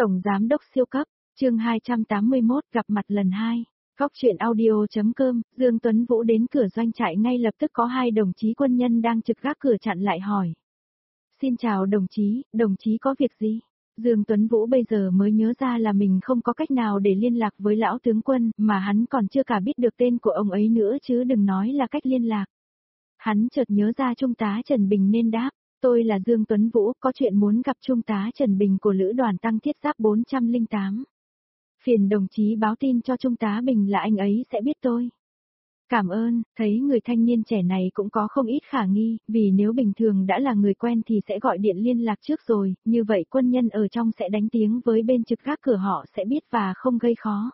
Tổng Giám đốc siêu cấp, chương 281 gặp mặt lần 2. Góc truyện audio.com, Dương Tuấn Vũ đến cửa doanh trại ngay lập tức có hai đồng chí quân nhân đang trực gác cửa chặn lại hỏi. Xin chào đồng chí có việc gì? Dương Tuấn Vũ bây giờ mới nhớ ra là mình không có cách nào để liên lạc với lão tướng quân, mà hắn còn chưa cả biết được tên của ông ấy nữa chứ đừng nói là cách liên lạc. Hắn chợt nhớ ra Trung tá Trần Bình nên đáp. Tôi là Dương Tuấn Vũ, có chuyện muốn gặp Trung tá Trần Bình của Lữ đoàn Tăng Thiết Giáp 408. Phiền đồng chí báo tin cho Trung tá Bình là anh ấy sẽ biết tôi. Cảm ơn, thấy người thanh niên trẻ này cũng có không ít khả nghi, vì nếu bình thường đã là người quen thì sẽ gọi điện liên lạc trước rồi, như vậy quân nhân ở trong sẽ đánh tiếng với bên trực gác cửa họ sẽ biết và không gây khó.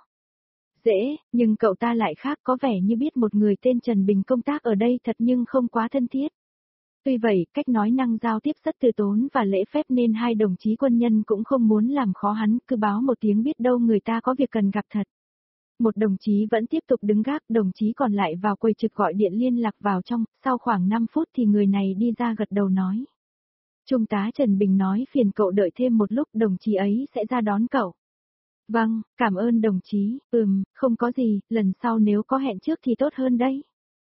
Dễ, nhưng cậu ta lại khác, có vẻ như biết một người tên Trần Bình công tác ở đây thật nhưng không quá thân thiết. Tuy vậy, cách nói năng giao tiếp rất từ tốn và lễ phép nên hai đồng chí quân nhân cũng không muốn làm khó hắn, cứ báo một tiếng biết đâu người ta có việc cần gặp thật. Một đồng chí vẫn tiếp tục đứng gác, đồng chí còn lại vào quầy trực gọi điện liên lạc vào trong, sau khoảng 5 phút thì người này đi ra gật đầu nói. Trung tá Trần Bình nói phiền cậu đợi thêm một lúc, đồng chí ấy sẽ ra đón cậu. Vâng, cảm ơn đồng chí, không có gì, lần sau nếu có hẹn trước thì tốt hơn đấy.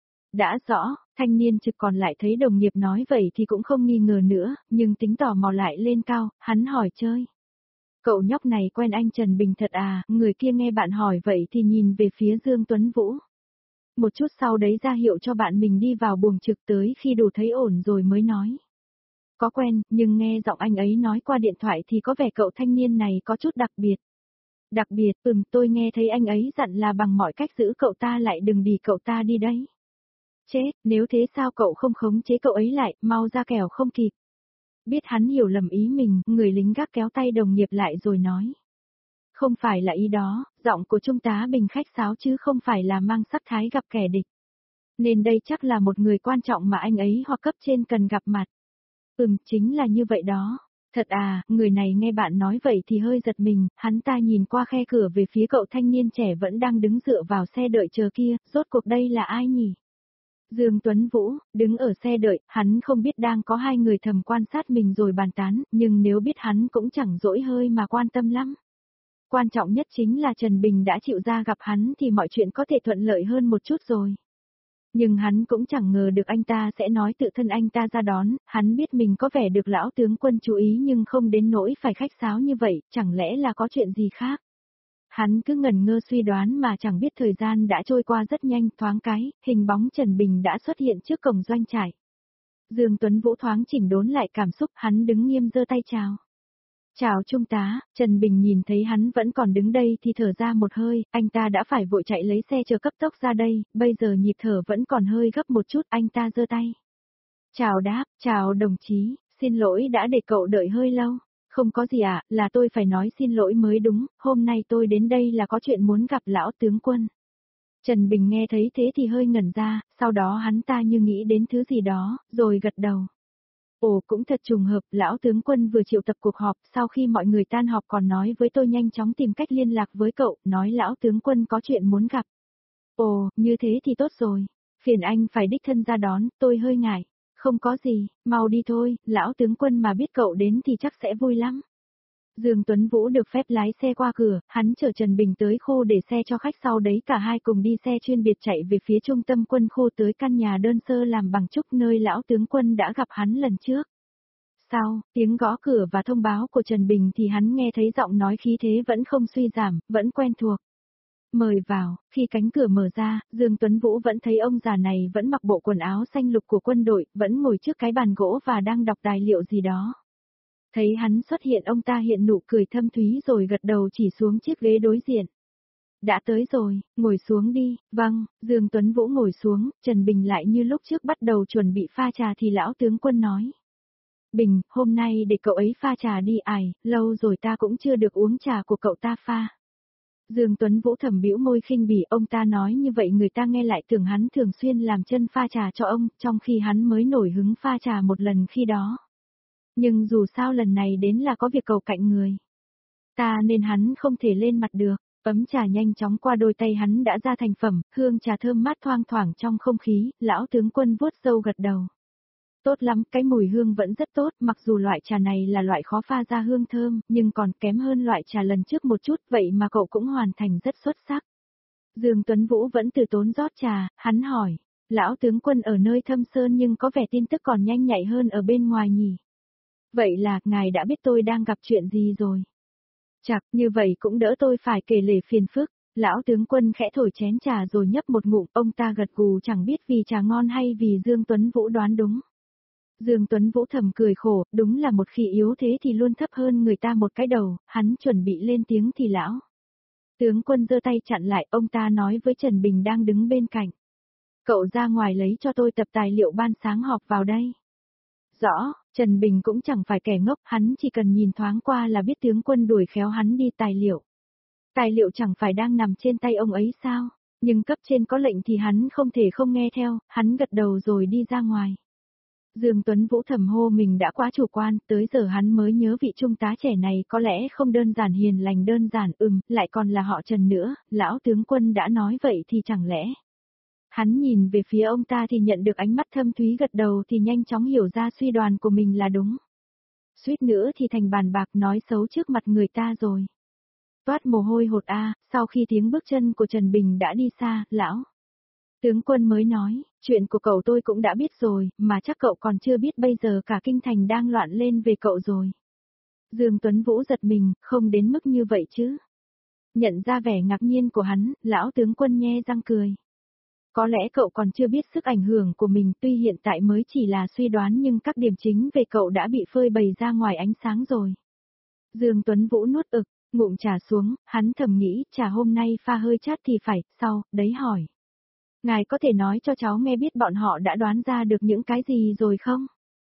Đã rõ, thanh niên trực còn lại thấy đồng nghiệp nói vậy thì cũng không nghi ngờ nữa, nhưng tính tò mò lại lên cao, hắn hỏi chơi. Cậu nhóc này quen anh Trần Bình thật à, người kia nghe bạn hỏi vậy thì nhìn về phía Dương Tuấn Vũ. Một chút sau đấy ra hiệu cho bạn mình đi vào buồng trực, tới khi đủ thấy ổn rồi mới nói. Có quen, nhưng nghe giọng anh ấy nói qua điện thoại thì có vẻ cậu thanh niên này có chút đặc biệt. Đặc biệt, tôi nghe thấy anh ấy dặn là bằng mọi cách giữ cậu ta lại, đừng đì cậu ta đi đấy. Chết, nếu thế sao cậu không khống chế cậu ấy lại, mau ra kẻo không kịp. Biết hắn hiểu lầm ý mình, người lính gác kéo tay đồng nghiệp lại rồi nói. Không phải là ý đó, giọng của Trung tá Bình khách sáo chứ không phải là mang sắc thái gặp kẻ địch. Nên đây chắc là một người quan trọng mà anh ấy hoặc cấp trên cần gặp mặt. Chính là như vậy đó. Thật à, người này nghe bạn nói vậy thì hơi giật mình, hắn ta nhìn qua khe cửa về phía cậu thanh niên trẻ vẫn đang đứng dựa vào xe đợi chờ kia, rốt cuộc đây là ai nhỉ? Dương Tuấn Vũ, đứng ở xe đợi, hắn không biết đang có hai người thầm quan sát mình rồi bàn tán, nhưng nếu biết hắn cũng chẳng dỗi hơi mà quan tâm lắm. Quan trọng nhất chính là Trần Bình đã chịu ra gặp hắn thì mọi chuyện có thể thuận lợi hơn một chút rồi. Nhưng hắn cũng chẳng ngờ được anh ta sẽ nói tự thân anh ta ra đón, hắn biết mình có vẻ được lão tướng quân chú ý nhưng không đến nỗi phải khách sáo như vậy, chẳng lẽ là có chuyện gì khác. Hắn cứ ngẩn ngơ suy đoán mà chẳng biết thời gian đã trôi qua rất nhanh, thoáng cái, hình bóng Trần Bình đã xuất hiện trước cổng doanh trại. Dương Tuấn Vũ thoáng chỉnh đốn lại cảm xúc, hắn đứng nghiêm giơ tay chào. Chào Trung tá, Trần Bình nhìn thấy hắn vẫn còn đứng đây thì thở ra một hơi, anh ta đã phải vội chạy lấy xe chờ cấp tốc ra đây, bây giờ nhịp thở vẫn còn hơi gấp một chút, anh ta giơ tay. Chào đáp, chào đồng chí, xin lỗi đã để cậu đợi hơi lâu. Không có gì ạ, là tôi phải nói xin lỗi mới đúng, hôm nay tôi đến đây là có chuyện muốn gặp lão tướng quân. Trần Bình nghe thấy thế thì hơi ngẩn ra, sau đó hắn ta như nghĩ đến thứ gì đó, rồi gật đầu. Ồ, cũng thật trùng hợp, lão tướng quân vừa triệu tập cuộc họp, sau khi mọi người tan họp còn nói với tôi nhanh chóng tìm cách liên lạc với cậu, nói lão tướng quân có chuyện muốn gặp. Ồ, như thế thì tốt rồi, phiền anh phải đích thân ra đón, tôi hơi ngại. Không có gì, mau đi thôi, lão tướng quân mà biết cậu đến thì chắc sẽ vui lắm. Dương Tuấn Vũ được phép lái xe qua cửa, hắn chở Trần Bình tới khu để xe cho khách, sau đấy cả hai cùng đi xe chuyên biệt chạy về phía trung tâm quân khu tới căn nhà đơn sơ làm bằng trúc nơi lão tướng quân đã gặp hắn lần trước. Sau, tiếng gõ cửa và thông báo của Trần Bình thì hắn nghe thấy giọng nói khí thế vẫn không suy giảm, vẫn quen thuộc. Mời vào, khi cánh cửa mở ra, Dương Tuấn Vũ vẫn thấy ông già này vẫn mặc bộ quần áo xanh lục của quân đội, vẫn ngồi trước cái bàn gỗ và đang đọc tài liệu gì đó. Thấy hắn xuất hiện, ông ta hiện nụ cười thâm thúy rồi gật đầu chỉ xuống chiếc ghế đối diện. Đã tới rồi, ngồi xuống đi. Vâng, Dương Tuấn Vũ ngồi xuống, Trần Bình lại như lúc trước bắt đầu chuẩn bị pha trà thì lão tướng quân nói. Bình, hôm nay để cậu ấy pha trà đi, lâu rồi ta cũng chưa được uống trà của cậu ta pha. Dương Tuấn Vũ thầm bĩu môi khinh bỉ, ông ta nói như vậy người ta nghe lại tưởng hắn thường xuyên làm chân pha trà cho ông, trong khi hắn mới nổi hứng pha trà một lần khi đó. Nhưng dù sao lần này đến là có việc cầu cạnh người ta nên hắn không thể lên mặt được. Ấm trà nhanh chóng qua đôi tay hắn đã ra thành phẩm, hương trà thơm mát thoang thoảng trong không khí, lão tướng quân vuốt râu gật đầu. Tốt lắm, cái mùi hương vẫn rất tốt, mặc dù loại trà này là loại khó pha ra hương thơm, nhưng còn kém hơn loại trà lần trước một chút, vậy mà cậu cũng hoàn thành rất xuất sắc. Dương Tuấn Vũ vẫn từ tốn rót trà, hắn hỏi, lão tướng quân ở nơi thâm sơn nhưng có vẻ tin tức còn nhanh nhạy hơn ở bên ngoài nhỉ? Vậy là, ngài đã biết tôi đang gặp chuyện gì rồi? Chặt, như vậy cũng đỡ tôi phải kể lể phiền phức. Lão tướng quân khẽ thổi chén trà rồi nhấp một ngụm, ông ta gật gù chẳng biết vì trà ngon hay vì Dương Tuấn Vũ đoán đúng. Dương Tuấn Vũ thầm cười khổ, đúng là một khi yếu thế thì luôn thấp hơn người ta một cái đầu, hắn chuẩn bị lên tiếng thì lão tướng quân giơ tay chặn lại, ông ta nói với Trần Bình đang đứng bên cạnh. Cậu ra ngoài lấy cho tôi tập tài liệu ban sáng họp vào đây. Rõ, Trần Bình cũng chẳng phải kẻ ngốc, hắn chỉ cần nhìn thoáng qua là biết tướng quân đuổi khéo hắn đi tài liệu. Tài liệu chẳng phải đang nằm trên tay ông ấy sao, nhưng cấp trên có lệnh thì hắn không thể không nghe theo, hắn gật đầu rồi đi ra ngoài. Dương Tuấn Vũ thầm hô mình đã quá chủ quan, tới giờ hắn mới nhớ vị trung tá trẻ này có lẽ không đơn giản hiền lành đơn giản, lại còn là họ Trần nữa, lão tướng quân đã nói vậy thì chẳng lẽ. Hắn nhìn về phía ông ta thì nhận được ánh mắt thâm thúy, gật đầu thì nhanh chóng hiểu ra suy đoán của mình là đúng. Suýt nữa thì thành bàn bạc nói xấu trước mặt người ta rồi. Toát mồ hôi hột sau khi tiếng bước chân của Trần Bình đã đi xa, lão tướng quân mới nói, chuyện của cậu tôi cũng đã biết rồi, mà chắc cậu còn chưa biết bây giờ cả kinh thành đang loạn lên về cậu rồi. Dương Tuấn Vũ giật mình, không đến mức như vậy chứ. Nhận ra vẻ ngạc nhiên của hắn, lão tướng quân nhe răng cười. Có lẽ cậu còn chưa biết sức ảnh hưởng của mình, tuy hiện tại mới chỉ là suy đoán nhưng các điểm chính về cậu đã bị phơi bày ra ngoài ánh sáng rồi. Dương Tuấn Vũ nuốt ực, ngụm trà xuống, hắn thầm nghĩ trà hôm nay pha hơi chát thì phải, sau, đấy hỏi. Ngài có thể nói cho cháu nghe biết bọn họ đã đoán ra được những cái gì rồi không?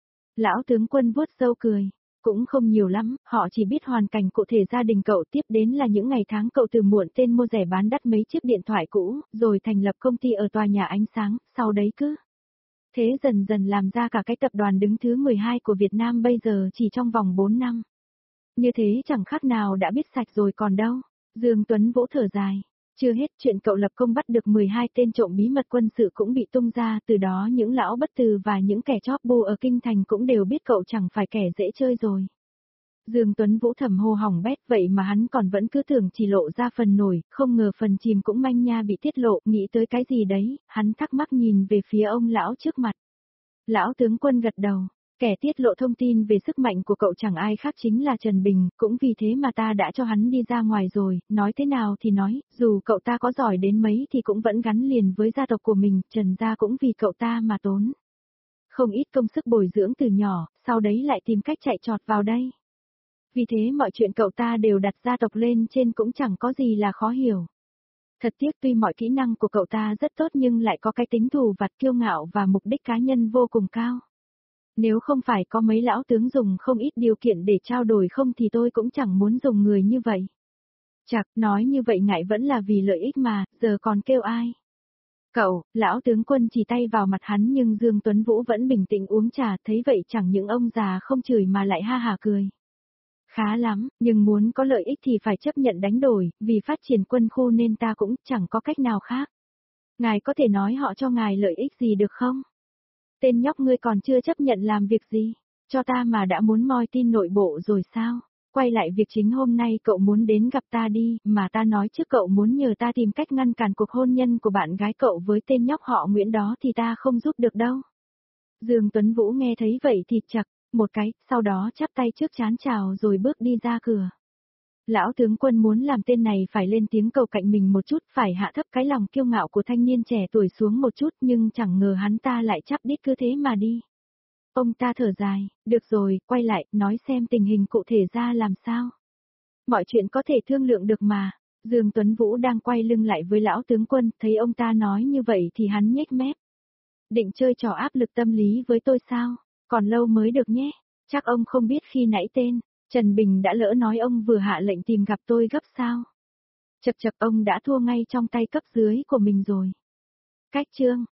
Lão tướng quân vuốt râu cười. Cũng không nhiều lắm, họ chỉ biết hoàn cảnh cụ thể gia đình cậu, tiếp đến là những ngày tháng cậu từ muộn tên mua rẻ bán đắt mấy chiếc điện thoại cũ, rồi thành lập công ty ở tòa nhà ánh sáng, sau đấy cứ. Thế dần dần làm ra cả cái tập đoàn đứng thứ 12 của Việt Nam bây giờ chỉ trong vòng 4 năm. Như thế chẳng khác nào đã biết sạch rồi còn đâu. Dương Tuấn Vũ thở dài. Chưa hết, chuyện cậu lập công bắt được 12 tên trộm bí mật quân sự cũng bị tung ra, từ đó những lão bất từ và những kẻ chóp bu ở kinh thành cũng đều biết cậu chẳng phải kẻ dễ chơi rồi. Dương Tuấn Vũ thầm hô hỏng bét, vậy mà hắn còn vẫn cứ tưởng chỉ lộ ra phần nổi, không ngờ phần chìm cũng manh nha bị tiết lộ, nghĩ tới cái gì đấy, hắn thắc mắc nhìn về phía ông lão trước mặt. Lão tướng quân gật đầu. Kẻ tiết lộ thông tin về sức mạnh của cậu chẳng ai khác chính là Trần Bình, cũng vì thế mà ta đã cho hắn đi ra ngoài rồi, nói thế nào thì nói, dù cậu ta có giỏi đến mấy thì cũng vẫn gắn liền với gia tộc của mình, Trần gia cũng vì cậu ta mà tốn không ít công sức bồi dưỡng từ nhỏ, sau đấy lại tìm cách chạy trọt vào đây. Vì thế mọi chuyện cậu ta đều đặt gia tộc lên trên cũng chẳng có gì là khó hiểu. Thật tiếc tuy mọi kỹ năng của cậu ta rất tốt nhưng lại có cái tính thù vặt kiêu ngạo và mục đích cá nhân vô cùng cao. Nếu không phải có mấy lão tướng dùng không ít điều kiện để trao đổi không thì tôi cũng chẳng muốn dùng người như vậy. Chạc, nói như vậy ngại vẫn là vì lợi ích mà, giờ còn kêu ai? Cậu, lão tướng quân chỉ tay vào mặt hắn nhưng Dương Tuấn Vũ vẫn bình tĩnh uống trà, thấy vậy chẳng những ông già không chửi mà lại ha hả cười. Khá lắm, nhưng muốn có lợi ích thì phải chấp nhận đánh đổi, vì phát triển quân khu nên ta cũng chẳng có cách nào khác. Ngài có thể nói họ cho ngài lợi ích gì được không? Tên nhóc ngươi còn chưa chấp nhận làm việc gì, cho ta mà đã muốn moi tin nội bộ rồi sao? Quay lại việc chính hôm nay cậu muốn đến gặp ta đi, mà ta nói trước cậu muốn nhờ ta tìm cách ngăn cản cuộc hôn nhân của bạn gái cậu với tên nhóc họ Nguyễn đó thì ta không giúp được đâu. Dương Tuấn Vũ nghe thấy vậy thì chặt, một cái, sau đó chắp tay trước trán chào rồi bước đi ra cửa. Lão tướng quân muốn làm tên này phải lên tiếng cầu cạnh mình một chút, phải hạ thấp cái lòng kiêu ngạo của thanh niên trẻ tuổi xuống một chút nhưng chẳng ngờ hắn ta lại chắp đít cứ thế mà đi. Ông ta thở dài, được rồi, quay lại, nói xem tình hình cụ thể ra làm sao. Mọi chuyện có thể thương lượng được mà. Dương Tuấn Vũ đang quay lưng lại với lão tướng quân, thấy ông ta nói như vậy thì hắn nhếch mép. Định chơi trò áp lực tâm lý với tôi sao? Còn lâu mới được nhé. Chắc ông không biết khi nãy tên Trần Bình đã lỡ nói ông vừa hạ lệnh tìm gặp tôi gấp sao? Chập chập ông đã thua ngay trong tay cấp dưới của mình rồi. Cách chương